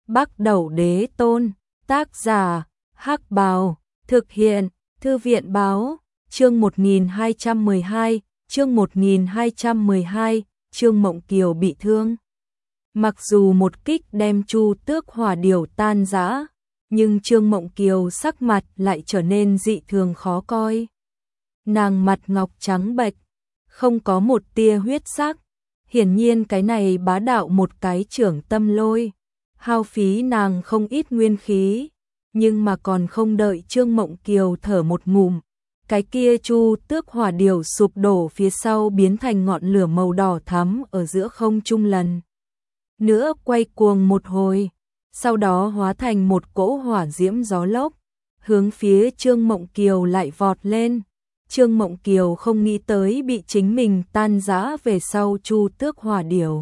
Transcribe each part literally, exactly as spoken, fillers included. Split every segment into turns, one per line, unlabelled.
Bắc Đẩu Đế Tôn, tác giả, Hắc Bào, thực hiện, Thư viện Báo, chương một nghìn hai trăm mười hai, chương một nghìn hai trăm mười hai, Trương Mộng Kiều bị thương. Mặc dù một kích đem Chu Tước Hỏa Điểu tan rã, nhưng Trương Mộng Kiều sắc mặt lại trở nên dị thường khó coi. Nàng mặt ngọc trắng bệch, không có một tia huyết sắc, hiển nhiên cái này bá đạo một cái trưởng tâm lôi, hao phí nàng không ít nguyên khí, nhưng mà còn không đợi Trương Mộng Kiều thở một ngụm, cái kia Chu Tước Hỏa Điểu sụp đổ phía sau biến thành ngọn lửa màu đỏ thắm ở giữa không trung lần nữa quay cuồng một hồi, sau đó hóa thành một cỗ hỏa diễm gió lốc, hướng phía Trương Mộng Kiều lại vọt lên. Trương Mộng Kiều không nghĩ tới bị chính mình tan rã về sau Chu Tước Hỏa Điểu,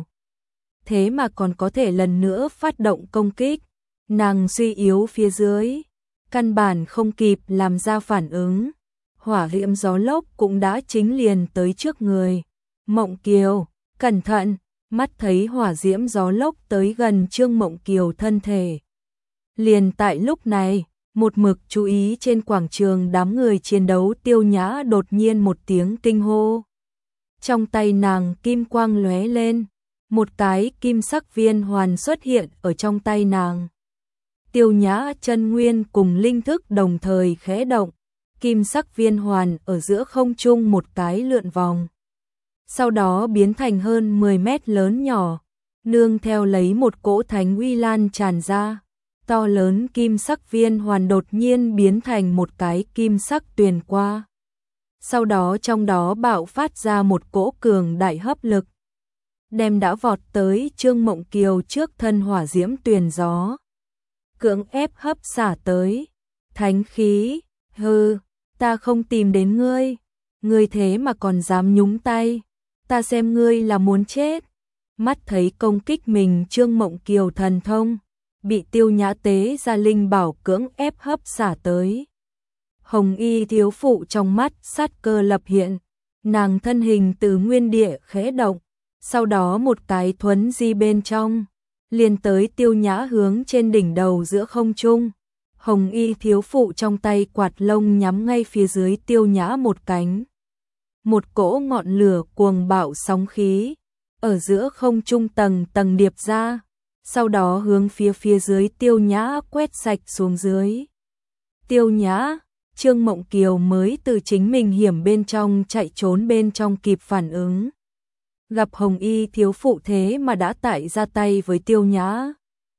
thế mà còn có thể lần nữa phát động công kích. Nàng suy yếu phía dưới, căn bản không kịp làm ra phản ứng, hỏa diễm gió lốc cũng đã chính liền tới trước người. Mộng Kiều, cẩn thận! Mắt thấy hỏa diễm gió lốc tới gần Trương Mộng Kiều thân thể. Liền tại lúc này, một mực chú ý trên quảng trường đám người chiến đấu Tiêu Nhã đột nhiên một tiếng kinh hô. Trong tay nàng kim quang lóe lên, một cái kim sắc viên hoàn xuất hiện ở trong tay nàng. Tiêu Nhã chân nguyên cùng linh thức đồng thời khẽ động, kim sắc viên hoàn ở giữa không trung một cái lượn vòng. Sau đó biến thành hơn mười mét lớn nhỏ, nương theo lấy một cỗ thánh uy lan tràn ra, to lớn kim sắc viên hoàn đột nhiên biến thành một cái kim sắc tuyền qua. Sau đó trong đó bạo phát ra một cỗ cường đại hấp lực, đem đã vọt tới Trương Mộng Kiều trước thân hỏa diễm tuyền gió, cưỡng ép hấp xả tới. Thánh khí, hừ, ta không tìm đến ngươi, ngươi thế mà còn dám nhúng tay, ta xem ngươi là muốn chết. Mắt thấy công kích mình Trương Mộng Kiều thần thông, bị Tiêu Nhã tế ra linh bảo cưỡng ép hấp xả tới. Hồng Y thiếu phụ trong mắt sát cơ lập hiện, nàng thân hình từ nguyên địa khẽ động, sau đó một cái thuấn di bên trong, liền tới Tiêu Nhã hướng trên đỉnh đầu giữa không trung. Hồng Y thiếu phụ trong tay quạt lông nhắm ngay phía dưới Tiêu Nhã một cánh. Một cỗ ngọn lửa cuồng bạo sóng khí, ở giữa không trung tầng tầng điệp ra, sau đó hướng phía phía dưới Tiêu Nhã quét sạch xuống dưới. Tiêu Nhã, Trương Mộng Kiều mới từ chính mình hiểm bên trong chạy trốn bên trong kịp phản ứng. Gặp Hồng Y thiếu phụ thế mà đã tại ra tay với Tiêu Nhã.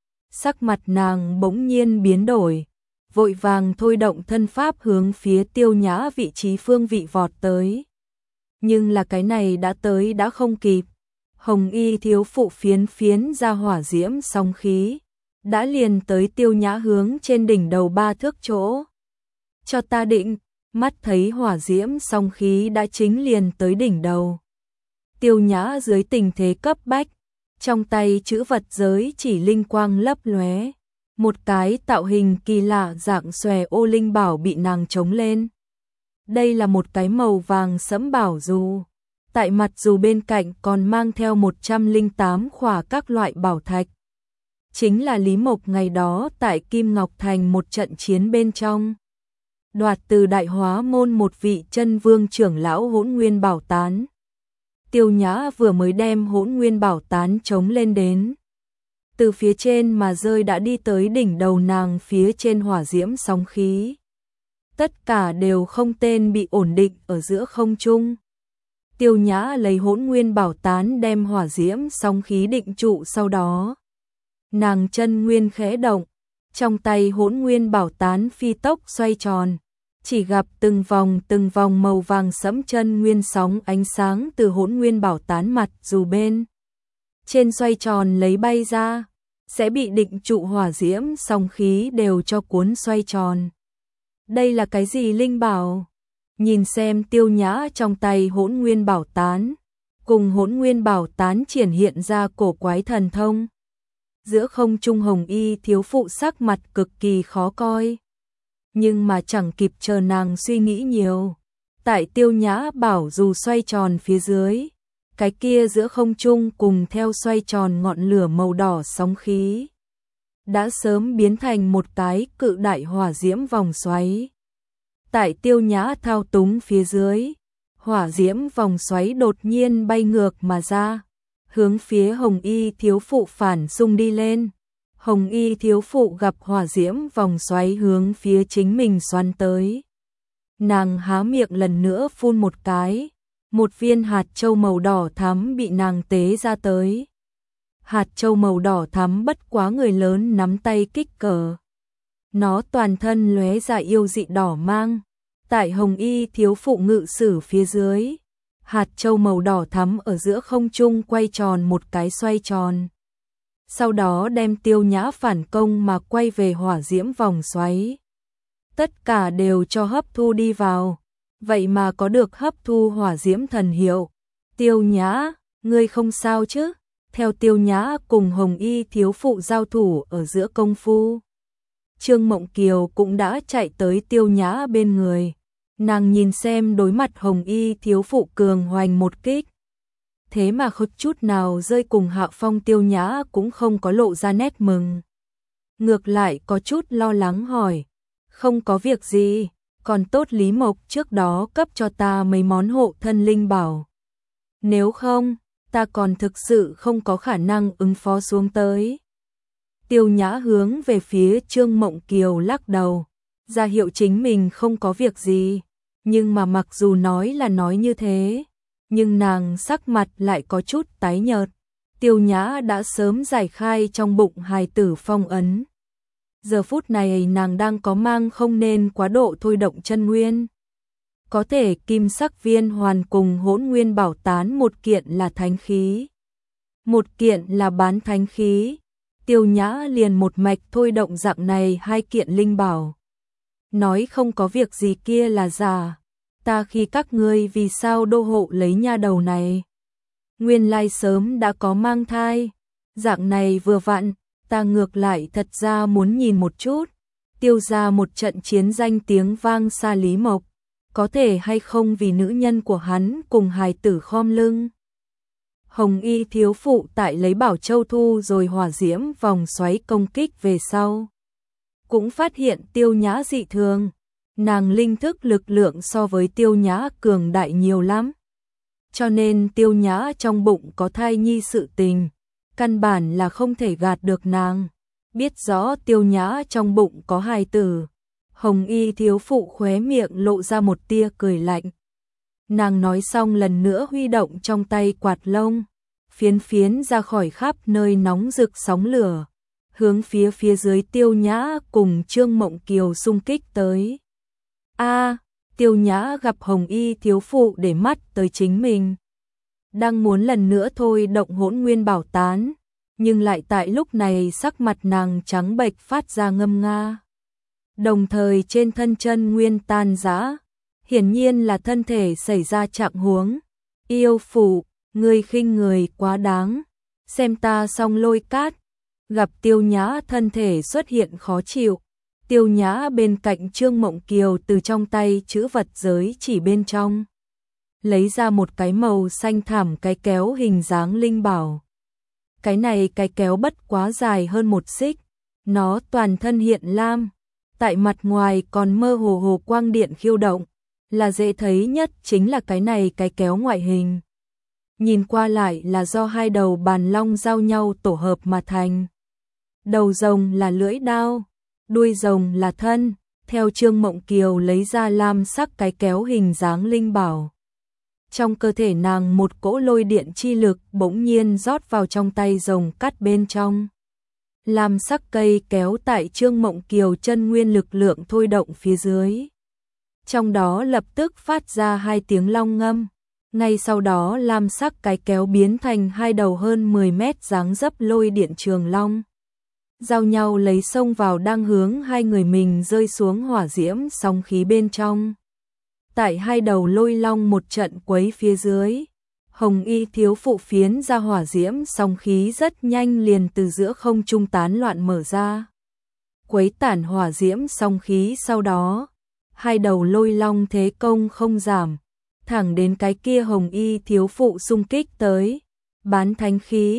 Sắc mặt nàng bỗng nhiên biến đổi, vội vàng thôi động thân pháp hướng phía Tiêu Nhã vị trí phương vị vọt tới. Nhưng là cái này đã tới đã không kịp. Hồng Y thiếu phụ phiến phiến ra hỏa diễm sóng khí, đã liền tới Tiêu Nhã hướng trên đỉnh đầu ba thước chỗ. Cho ta định, mắt thấy hỏa diễm sóng khí đã chính liền tới đỉnh đầu. Tiêu Nhã dưới tình thế cấp bách, trong tay chữ vật giới chỉ linh quang lấp lóe, một cái tạo hình kỳ lạ dạng xòe ô linh bảo bị nàng chống lên. Đây là một cái màu vàng sẫm bảo dù, tại mặt dù bên cạnh còn mang theo một trăm lẻ tám khỏa các loại bảo thạch. Chính là Lý Mộc ngày đó tại Kim Ngọc Thành một trận chiến bên trong, đoạt từ Đại Hóa môn một vị chân vương trưởng lão Hỗn Nguyên Bảo Tán. Tiêu Nhã vừa mới đem Hỗn Nguyên Bảo Tán chống lên đến, từ phía trên mà rơi đã đi tới đỉnh đầu nàng phía trên hỏa diễm sóng khí. Tất cả đều không tên bị ổn định ở giữa không trung. Tiêu Nhã lấy Hỗn Nguyên Bảo Tán đem hỏa diễm sóng khí định trụ, sau đó nàng chân nguyên khẽ động, trong tay Hỗn Nguyên Bảo Tán phi tốc xoay tròn, chỉ gặp từng vòng từng vòng màu vàng sẫm chân nguyên sóng ánh sáng từ Hỗn Nguyên Bảo Tán mặt dù bên trên xoay tròn lấy bay ra, sẽ bị định trụ hỏa diễm sóng khí đều cho cuốn xoay tròn. Đây là cái gì linh bảo? Nhìn xem Tiêu Nhã trong tay Hỗn Nguyên Bảo Tán, cùng Hỗn Nguyên Bảo Tán triển hiện ra cổ quái thần thông. Giữa không trung Hồng Y thiếu phụ sắc mặt cực kỳ khó coi. Nhưng mà chẳng kịp chờ nàng suy nghĩ nhiều. Tại Tiêu Nhã bảo dù xoay tròn phía dưới, cái kia giữa không trung cùng theo xoay tròn ngọn lửa màu đỏ sóng khí. đã sớm biến thành một cái cự đại hỏa diễm vòng xoáy. Tại Tiêu Nhã thao túng phía dưới, hỏa diễm vòng xoáy đột nhiên bay ngược mà ra, hướng phía Hồng Y thiếu phụ phản xung đi lên. Hồng Y thiếu phụ gặp hỏa diễm vòng xoáy hướng phía chính mình xoắn tới. Nàng há miệng lần nữa phun một cái, một viên hạt châu màu đỏ thắm bị nàng tế ra tới. Hạt châu màu đỏ thắm bất quá người lớn nắm tay kích cỡ. Nó toàn thân lóe ra yêu dị đỏ mang. Tại Hồng Y thiếu phụ ngự sử phía dưới, hạt châu màu đỏ thắm ở giữa không trung quay tròn một cái xoay tròn. Sau đó đem Tiêu Nhã phản công mà quay về hỏa diễm vòng xoáy. Tất cả đều cho hấp thu đi vào, vậy mà có được hấp thu hỏa diễm thần hiệu. Tiêu Nhã, ngươi không sao chứ? Theo Tiêu Nhã cùng Hồng Y thiếu phụ giao thủ ở giữa công phu, Trương Mộng Kiều cũng đã chạy tới Tiêu Nhã bên người. Nàng nhìn xem đối mặt Hồng Y thiếu phụ cường hoành một kích, thế mà không chút nào rơi cùng hạ phong. Tiêu Nhã cũng không có lộ ra nét mừng, ngược lại có chút lo lắng hỏi, không có việc gì, còn tốt Lý Mộc trước đó cấp cho ta mấy món hộ thân linh bảo. Nếu không, ta còn thực sự không có khả năng ứng phó xuống tới. Tiêu Nhã hướng về phía Trương Mộng Kiều lắc đầu, ra hiệu chính mình không có việc gì. Nhưng mà mặc dù nói là nói như thế, nhưng nàng sắc mặt lại có chút tái nhợt. Tiêu Nhã đã sớm giải khai trong bụng hài tử phong ấn. Giờ phút này nàng đang có mang không nên quá độ thôi động chân nguyên. Có thể kim sắc viên hoàn cùng hỗn nguyên bảo tán, một kiện là thánh khí, một kiện là bán thánh khí. Tiêu Nhã liền một mạch thôi động dạng này hai kiện linh bảo. Nói không có việc gì kia là giả. Ta khi các ngươi vì sao đô hộ lấy nha đầu này? Nguyên lai sớm đã có mang thai. Dạng này vừa vặn, ta ngược lại thật ra muốn nhìn một chút. Tiêu ra một trận chiến danh tiếng vang xa Lý Mộc, có thể hay không vì nữ nhân của hắn cùng hài tử khom lưng. Hồng Y thiếu phụ tại lấy bảo châu thu rồi hỏa diễm vòng xoáy công kích về sau, cũng phát hiện Tiêu Nhã dị thường. Nàng linh thức lực lượng so với Tiêu Nhã cường đại nhiều lắm, cho nên Tiêu Nhã trong bụng có thai nhi sự tình, căn bản là không thể gạt được nàng. Biết rõ Tiêu Nhã trong bụng có hài tử, Hồng Y thiếu phụ khóe miệng lộ ra một tia cười lạnh. Nàng nói xong lần nữa huy động trong tay quạt lông, phiến phiến ra khỏi khắp nơi nóng rực sóng lửa, hướng phía phía dưới Tiêu Nhã cùng Trương Mộng Kiều xung kích tới. A, Tiêu Nhã gặp Hồng Y thiếu phụ để mắt tới chính mình, đang muốn lần nữa thôi động hỗn nguyên bảo tán, nhưng lại tại lúc này sắc mặt nàng trắng bệch phát ra ngâm nga. Đồng thời trên thân chân nguyên tan rã, hiển nhiên là thân thể xảy ra trạng huống. Yêu phụ, ngươi khinh người quá đáng, xem ta xong lôi cát. Gặp Tiêu Nhã thân thể xuất hiện khó chịu, Tiêu Nhã bên cạnh Trương Mộng Kiều từ trong tay chữ vật giới chỉ bên trong lấy ra một cái màu xanh thẳm cái kéo hình dáng linh bảo. Cái này cái kéo bất quá dài hơn một xích, nó toàn thân hiện lam, tại mặt ngoài còn mơ hồ hồ quang điện khiêu động, là dễ thấy nhất chính là cái này cái kéo ngoại hình. Nhìn qua lại là do hai đầu bàn long giao nhau tổ hợp mà thành. Đầu rồng là lưỡi đao, đuôi rồng là thân. Theo Trương Mộng Kiều lấy ra lam sắc cái kéo hình dáng linh bảo, trong cơ thể nàng một cỗ lôi điện chi lực bỗng nhiên rót vào trong tay rồng cắt bên trong. Lam sắc cây kéo tại Trương Mộng Kiều chân nguyên lực lượng thôi động phía dưới, trong đó lập tức phát ra hai tiếng long ngâm. Ngay sau đó lam sắc cái kéo biến thành hai đầu hơn mười mét dáng dấp lôi điện trường long, giao nhau lấy xông vào đang hướng hai người mình rơi xuống hỏa diễm sóng khí bên trong. Tại hai đầu lôi long một trận quấy phía dưới, Hồng Y thiếu phụ phiến ra hỏa diễm sóng khí rất nhanh liền từ giữa không trung tán loạn mở ra, quấy tản hỏa diễm sóng khí. Sau đó hai đầu lôi long thế công không giảm, thẳng đến cái kia Hồng Y thiếu phụ xung kích tới. Bán thánh khí,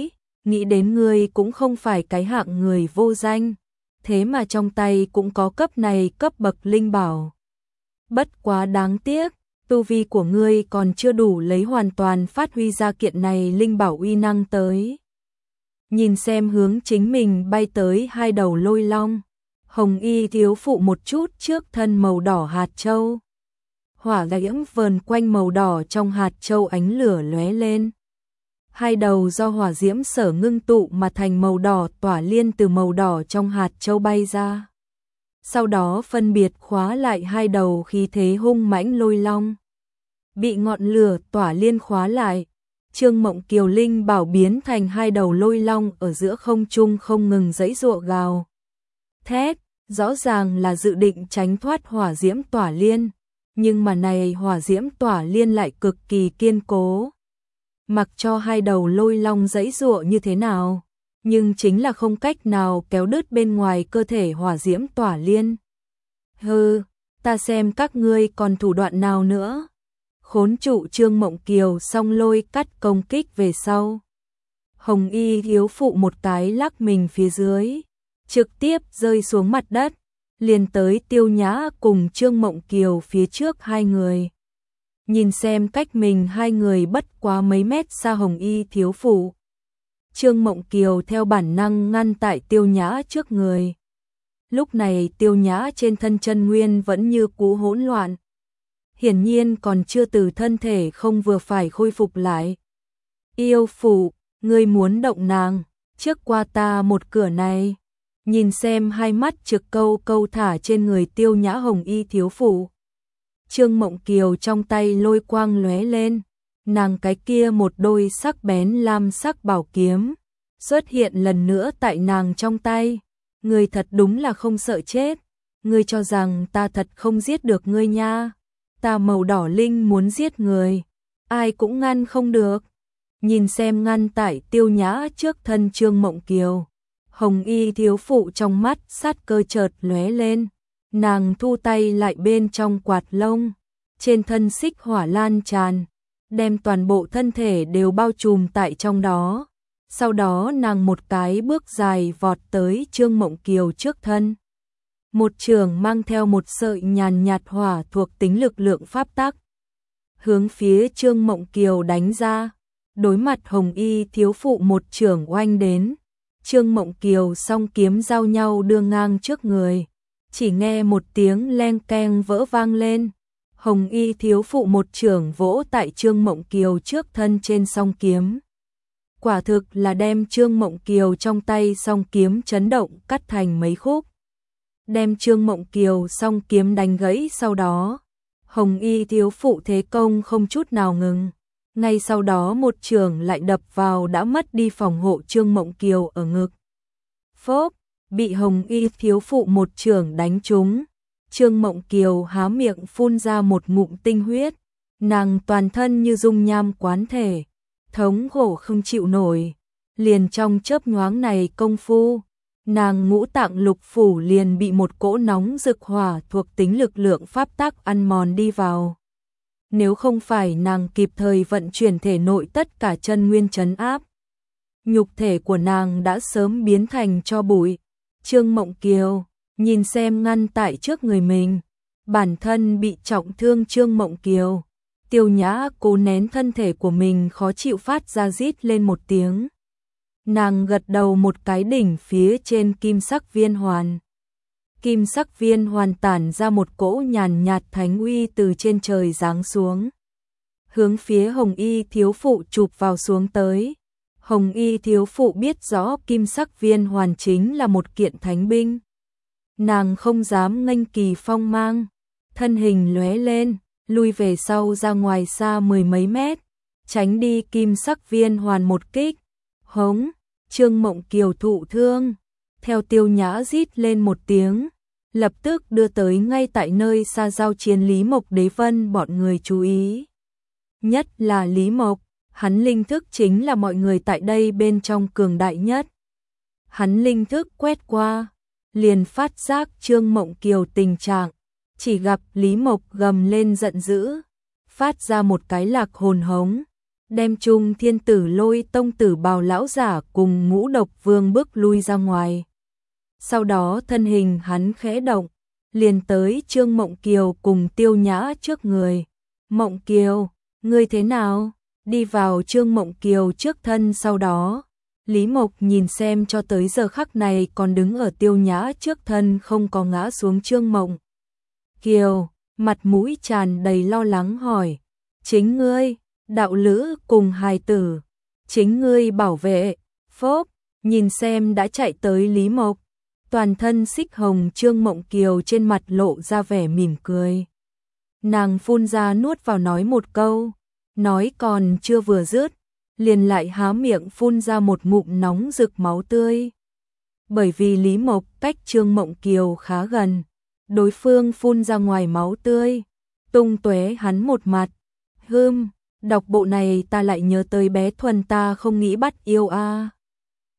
nghĩ đến ngươi cũng không phải cái hạng người vô danh, thế mà trong tay cũng có cấp này cấp bậc linh bảo. Bất quá đáng tiếc, tu vi của ngươi còn chưa đủ lấy hoàn toàn phát huy ra kiện này linh bảo uy năng tới. Nhìn xem hướng chính mình bay tới hai đầu lôi long, Hồng Y thiếu phụ một chút trước thân màu đỏ hạt châu. Hỏa diễm vờn quanh màu đỏ trong hạt châu ánh lửa lóe lên. Hai đầu do hỏa diễm sở ngưng tụ mà thành màu đỏ tỏa liên từ màu đỏ trong hạt châu bay ra. Sau đó phân biệt khóa lại hai đầu khí thế hung mãnh lôi long. Bị ngọn lửa tỏa liên khóa lại, Trương Mộng Kiều linh bảo biến thành hai đầu lôi long ở giữa không trung không ngừng giãy giụa gào thét, rõ ràng là dự định tránh thoát hỏa diễm tỏa liên, nhưng mà này hỏa diễm tỏa liên lại cực kỳ kiên cố. Mặc cho hai đầu lôi long giãy giụa như thế nào, nhưng chính là không cách nào kéo đứt bên ngoài cơ thể hỏa diễm tỏa liên. Hừ, ta xem các ngươi còn thủ đoạn nào nữa. Khốn trụ Trương Mộng Kiều song lôi cắt công kích về sau. Hồng Y thiếu phụ một cái lắc mình phía dưới, trực tiếp rơi xuống mặt đất, liền tới Tiêu Nhã cùng Trương Mộng Kiều phía trước hai người. Nhìn xem cách mình hai người bất quá mấy mét xa Hồng Y thiếu phụ, Trương Mộng Kiều theo bản năng ngăn tại Tiêu Nhã trước người. Lúc này Tiêu Nhã trên thân chân nguyên vẫn như cũ hỗn loạn, hiển nhiên còn chưa từ thân thể không vừa phải khôi phục lại. Yêu phụ, ngươi muốn động nàng, trước qua ta một cửa này. Nhìn xem hai mắt trực câu câu thả trên người Tiêu Nhã Hồng Y thiếu phụ, Trương Mộng Kiều trong tay lôi quang lóe lên, nàng cái kia một đôi sắc bén lam sắc bảo kiếm xuất hiện lần nữa tại nàng trong tay. Ngươi thật đúng là không sợ chết, ngươi cho rằng ta thật không giết được ngươi nha. Ta màu đỏ linh muốn giết người, ai cũng ngăn không được. Nhìn xem ngăn tại Tiêu Nhã trước thân Trương Mộng Kiều, Hồng Y thiếu phụ trong mắt sát cơ chợt lóe lên, nàng thu tay lại bên trong quạt lông, trên thân xích hỏa lan tràn, đem toàn bộ thân thể đều bao trùm tại trong đó. Sau đó nàng một cái bước dài vọt tới Trương Mộng Kiều trước thân. Một trường mang theo một sợi nhàn nhạt hỏa thuộc tính lực lượng pháp tắc, hướng phía Trương Mộng Kiều đánh ra. Đối mặt Hồng Y thiếu phụ một trường oanh đến, Trương Mộng Kiều song kiếm giao nhau đưa ngang trước người, chỉ nghe một tiếng leng keng vỡ vang lên. Hồng Y thiếu phụ một trường vỗ tại Trương Mộng Kiều trước thân trên song kiếm, quả thực là đem Trương Mộng Kiều trong tay song kiếm chấn động cắt thành mấy khúc, đem Trương Mộng Kiều song kiếm đánh gãy. Sau đó Hồng Y thiếu phụ thế công không chút nào ngừng, ngay sau đó một trường lại đập vào đã mất đi phòng hộ Trương Mộng Kiều ở ngực. Phốp, bị Hồng Y thiếu phụ một trường đánh trúng, Trương Mộng Kiều há miệng phun ra một ngụm tinh huyết, nàng toàn thân như dung nham quán thể, thống khổ không chịu nổi. Liền trong chớp nhoáng này công phu, nàng ngũ tạng lục phủ liền bị một cỗ nóng rực hỏa thuộc tính lực lượng pháp tắc ăn mòn đi vào. Nếu không phải nàng kịp thời vận chuyển thể nội tất cả chân nguyên trấn áp, nhục thể của nàng đã sớm biến thành tro bụi. Trương Mộng Kiều nhìn xem ngăn tại trước người mình, bản thân bị trọng thương Trương Mộng Kiều, Tiêu Nhã cố nén thân thể của mình khó chịu phát ra rít lên một tiếng. Nàng gật đầu một cái, đỉnh phía trên kim sắc viên hoàn. Kim sắc viên hoàn tản ra một cỗ nhàn nhạt thánh uy từ trên trời giáng xuống, hướng phía Hồng Y thiếu phụ chụp vào xuống tới. Hồng Y thiếu phụ biết rõ kim sắc viên hoàn chính là một kiện thánh binh, nàng không dám nghênh kỳ phong mang, thân hình lóe lên, lui về sau ra ngoài xa mười mấy mét, tránh đi kim sắc viên hoàn một kích. Hống, Trương Mộng Kiều thụ thương, theo Tiêu Nhã rít lên một tiếng, lập tức đưa tới ngay tại nơi xa giao chiến Lý Mộc Đế Vân bọn người chú ý. Nhất là Lý Mộc, hắn linh thức chính là mọi người tại đây bên trong cường đại nhất. Hắn linh thức quét qua, liền phát giác Trương Mộng Kiều tình trạng, chỉ gặp Lý Mộc gầm lên giận dữ, phát ra một cái lạc hồn hống, đem Trung Thiên Tử Lôi tông tử Bào lão giả cùng Ngũ Độc Vương bước lui ra ngoài. Sau đó thân hình hắn khẽ động, liền tới Trương Mộng Kiều cùng Tiêu Nhã trước người. Mộng Kiều, ngươi thế nào? Đi vào Trương Mộng Kiều trước thân. Sau đó Lý Mộc nhìn xem cho tới giờ khắc này còn đứng ở Tiêu Nhã trước thân không có ngã xuống Trương Mộng Kiều, mặt mũi tràn đầy lo lắng hỏi, chính ngươi, đạo lữ cùng hài tử, chính ngươi bảo vệ. Phốp, nhìn xem đã chạy tới Lý Mộc, toàn thân xích hồng Trương Mộng Kiều trên mặt lộ ra vẻ mỉm cười. Nàng phun ra nuốt vào nói một câu, nói còn chưa vừa dứt, liền lại há miệng phun ra một ngụm nóng rực máu tươi. Bởi vì Lý Mộc cách Trương Mộng Kiều khá gần, đối phương phun ra ngoài máu tươi, tung tóe hắn một mặt. Hừm, đọc bộ này ta lại nhớ tới bé Thuần ta không nghĩ bắt yêu a.